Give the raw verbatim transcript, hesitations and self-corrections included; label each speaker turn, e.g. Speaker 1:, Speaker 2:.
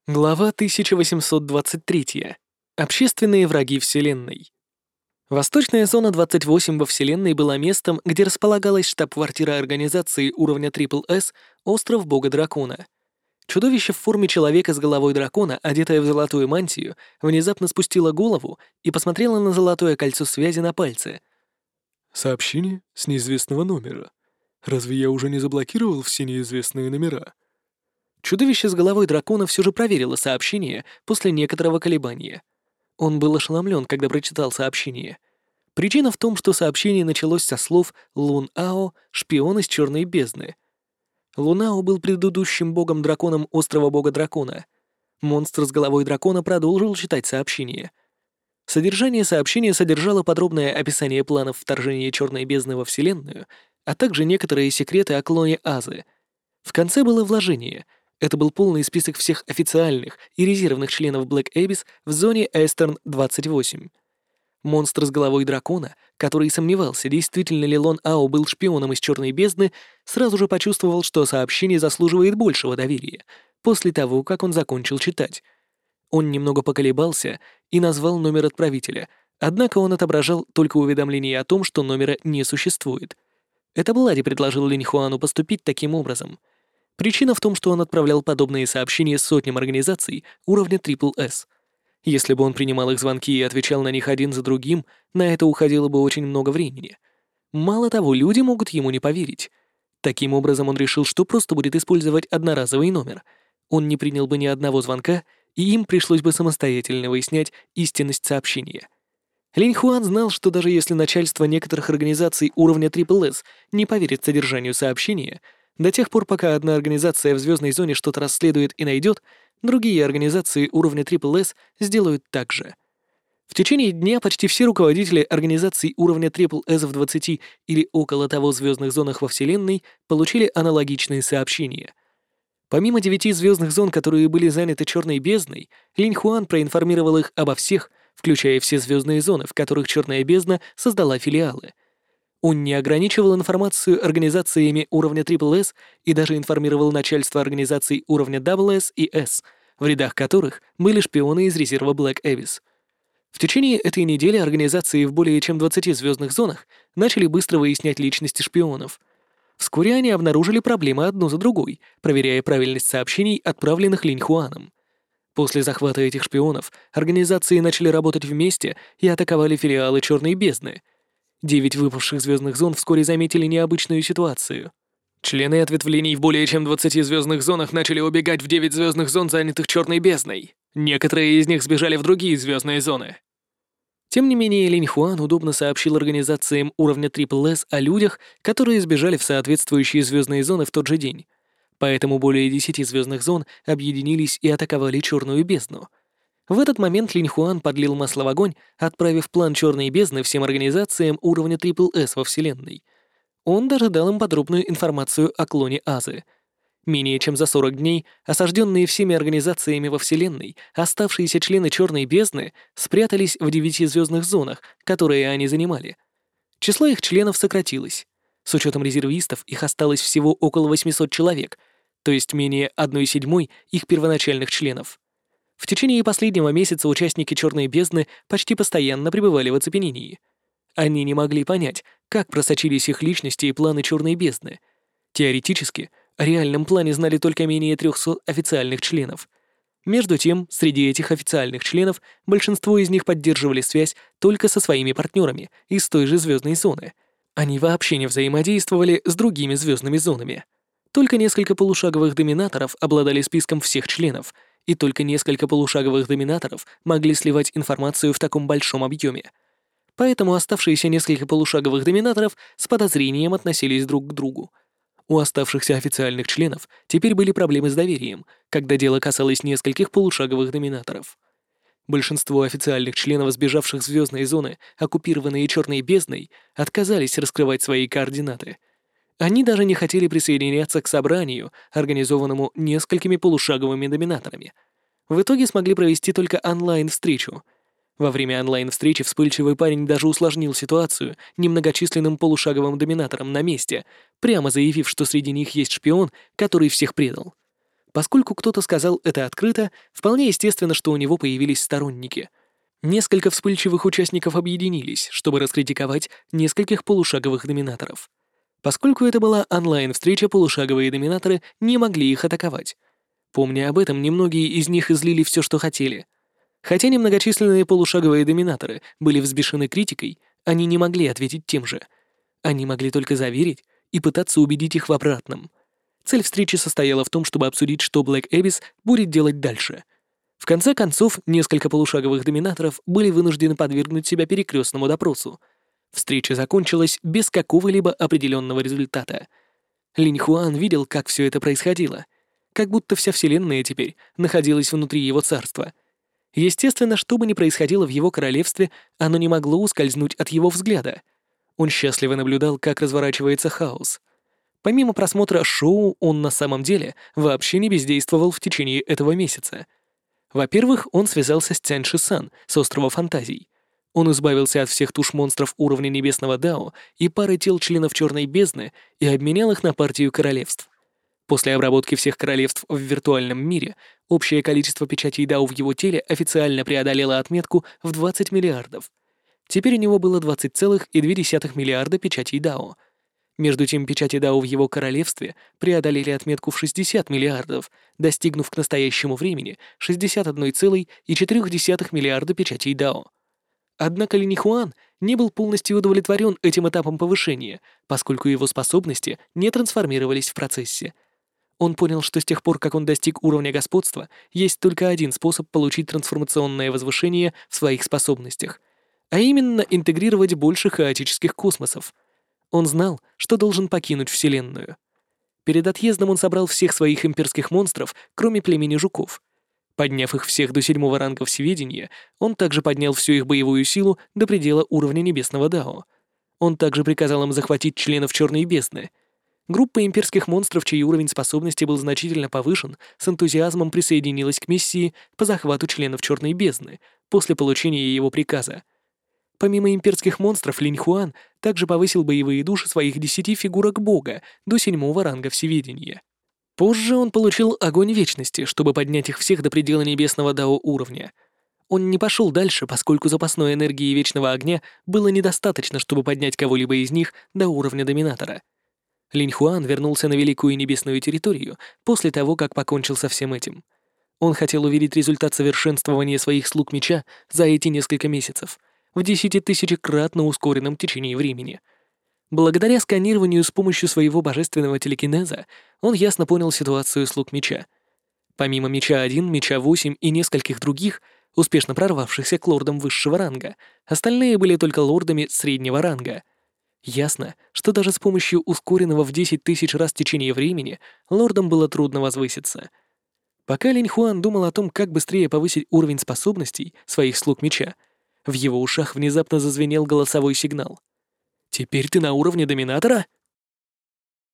Speaker 1: Глава тысяча восемьсот двадцать три. Общественные враги Вселенной. Восточная зона двадцать восемь во Вселенной была местом, где располагалась штаб-квартира организации уровня Трипл С «Остров Бога-Дракона». Чудовище в форме человека с головой дракона, одетое в золотую мантию, внезапно спустило голову и посмотрело на золотое кольцо связи на пальце.
Speaker 2: Сообщение с неизвестного номера. Разве я уже не заблокировал все неизвестные номера?
Speaker 1: Чудовище с головой дракона все же проверило сообщение после некоторого колебания. Он был ошеломлен, когда прочитал сообщение. Причина в том, что сообщение началось со слов «Лун Ао, шпион из Черной бездны». Лун Ао был предыдущим богом-драконом острова Бога-Дракона. Монстр с головой дракона продолжил читать сообщение. Содержание сообщения содержало подробное описание планов вторжения Черной бездны во Вселенную, а также некоторые секреты о клоне Азы. В конце было вложение. Это был полный список всех официальных и резервных членов Black Abyss в зоне Эстерн двадцать восемь. Монстр с головой дракона, который сомневался, действительно ли Лон Ао был шпионом из Черной бездны, сразу же почувствовал, что сообщение заслуживает большего доверия, после того, как он закончил читать. Он немного поколебался и назвал номер отправителя, однако он отображал только уведомление о том, что номера не существует. Это Блади предложил Линь Хуану поступить таким образом. Причина в том, что он отправлял подобные сообщения сотням организаций уровня Трипл С. Если бы он принимал их звонки и отвечал на них один за другим, на это уходило бы очень много времени. Мало того, люди могут ему не поверить. Таким образом, он решил, что просто будет использовать одноразовый номер. Он не принял бы ни одного звонка, и им пришлось бы самостоятельно выяснять истинность сообщения. Линь Хуан знал, что даже если начальство некоторых организаций уровня Трипл С не поверит содержанию сообщения, до тех пор, пока одна организация в звездной зоне что-то расследует и найдет, другие организации уровня Трипл С сделают так же. В течение дня почти все руководители организаций уровня Трипл С в двадцати или около того звездных зонах во Вселенной получили аналогичные сообщения. Помимо девяти звездных зон, которые были заняты Черной бездной, Линь Хуан проинформировал их обо всех, включая все звездные зоны, в которых Черная бездна создала филиалы. Он не ограничивал информацию организациями уровня Трипл С и даже информировал начальство организаций уровня Дабл С и С, в рядах которых были шпионы из резерва Black Abyss. В течение этой недели организации в более чем двадцати звездных зонах начали быстро выяснять личности шпионов. Вскоре они обнаружили проблемы одну за другой, проверяя правильность сообщений, отправленных Линь Хуаном. После захвата этих шпионов организации начали работать вместе и атаковали филиалы Черной бездны. Девять выпавших звездных зон вскоре заметили необычную ситуацию. Члены ответвлений в более чем двадцати звездных зонах начали убегать в девять звездных зон, занятых Черной бездной. Некоторые из них сбежали в другие звездные зоны. Тем не менее, Линь Хуан удобно сообщил организациям уровня Трипл С о людях, которые сбежали в соответствующие звездные зоны в тот же день. Поэтому более десяти звездных зон объединились и атаковали Черную бездну. В этот момент Линь Хуан подлил масло в огонь, отправив план Черной бездны всем организациям уровня Трипл С во Вселенной. Он даже дал им подробную информацию о клоне Азы. Менее чем за сорок дней осажденные всеми организациями во Вселенной оставшиеся члены Черной бездны спрятались в девяти звездных зонах, которые они занимали. Число их членов сократилось. С учетом резервистов их осталось всего около восьмисот человек, то есть менее одной седьмой их первоначальных членов. В течение последнего месяца участники Черной бездны почти постоянно пребывали в оцепенении. Они не могли понять, как просочились их личности и планы Черной бездны. Теоретически, о реальном плане знали только менее трехсот официальных членов. Между тем, среди этих официальных членов большинство из них поддерживали связь только со своими партнерами из той же звездной зоны. Они вообще не взаимодействовали с другими звездными зонами. Только несколько полушаговых доминаторов обладали списком всех членов, и только несколько полушаговых доминаторов могли сливать информацию в таком большом объеме. Поэтому оставшиеся несколько полушаговых доминаторов с подозрением относились друг к другу. У оставшихся официальных членов теперь были проблемы с доверием, когда дело касалось нескольких полушаговых доминаторов. Большинство официальных членов, сбежавших в звездные зоны, оккупированные Черной бездной, отказались раскрывать свои координаты. Они даже не хотели присоединяться к собранию, организованному несколькими полушаговыми доминаторами. В итоге смогли провести только онлайн-встречу. Во время онлайн-встречи вспыльчивый парень даже усложнил ситуацию немногочисленным полушаговым доминаторам на месте, прямо заявив, что среди них есть шпион, который всех предал. Поскольку кто-то сказал это открыто, вполне естественно, что у него появились сторонники. Несколько вспыльчивых участников объединились, чтобы раскритиковать нескольких полушаговых доминаторов. Поскольку это была онлайн-встреча, полушаговые доминаторы не могли их атаковать. Помня об этом, немногие из них излили все, что хотели. Хотя немногочисленные полушаговые доминаторы были взбешены критикой, они не могли ответить тем же. Они могли только заверить и пытаться убедить их в обратном. Цель встречи состояла в том, чтобы обсудить, что Black Abyss будет делать дальше. В конце концов, несколько полушаговых доминаторов были вынуждены подвергнуть себя перекрестному допросу. Встреча закончилась без какого-либо определенного результата. Линь Хуан видел, как все это происходило. Как будто вся вселенная теперь находилась внутри его царства. Естественно, что бы ни происходило в его королевстве, оно не могло ускользнуть от его взгляда. Он счастливо наблюдал, как разворачивается хаос. Помимо просмотра шоу, он на самом деле вообще не бездействовал в течение этого месяца. Во-первых, он связался с Цянь Шисан с острова Фантазий. Он избавился от всех туш монстров уровня Небесного Дао и пары тел членов Черной Бездны и обменял их на партию королевств. После обработки всех королевств в виртуальном мире, общее количество печатей Дао в его теле официально преодолело отметку в двадцать миллиардов. Теперь у него было двадцать целых две десятых миллиарда печатей Дао. Между тем, печати Дао в его королевстве преодолели отметку в шестьдесят миллиардов, достигнув к настоящему времени шестьдесят одна целая четыре десятых миллиарда печатей Дао. Однако Линь Хуан не был полностью удовлетворен этим этапом повышения, поскольку его способности не трансформировались в процессе. Он понял, что с тех пор, как он достиг уровня господства, есть только один способ получить трансформационное возвышение в своих способностях, а именно интегрировать больше хаотических космосов. Он знал, что должен покинуть Вселенную. Перед отъездом он собрал всех своих имперских монстров, кроме племени жуков. Подняв их всех до седьмого ранга всеведения, он также поднял всю их боевую силу до предела уровня Небесного Дао. Он также приказал им захватить членов Черной Бездны. Группа имперских монстров, чей уровень способности был значительно повышен, с энтузиазмом присоединилась к миссии по захвату членов Черной Бездны после получения его приказа. Помимо имперских монстров, Линь Хуан также повысил боевые души своих десяти фигурок бога до седьмого ранга всеведения. Позже он получил огонь вечности, чтобы поднять их всех до предела Небесного Дао уровня. Он не пошел дальше, поскольку запасной энергии Вечного Огня было недостаточно, чтобы поднять кого-либо из них до уровня Доминатора. Линь Хуан вернулся на Великую Небесную территорию после того, как покончил со всем этим. Он хотел увидеть результат совершенствования своих слуг меча за эти несколько месяцев, в десятитысячекратно ускоренном течении времени. Благодаря сканированию с помощью своего божественного телекинеза он ясно понял ситуацию слуг меча. Помимо меча один, меча восемь и нескольких других, успешно прорвавшихся к лордам высшего ранга, остальные были только лордами среднего ранга. Ясно, что даже с помощью ускоренного в десять тысяч раз течения времени лордам было трудно возвыситься. Пока Линь Хуан думал о том, как быстрее повысить уровень способностей своих слуг меча, в его ушах внезапно зазвенел голосовой сигнал. «Теперь ты на уровне Доминатора?»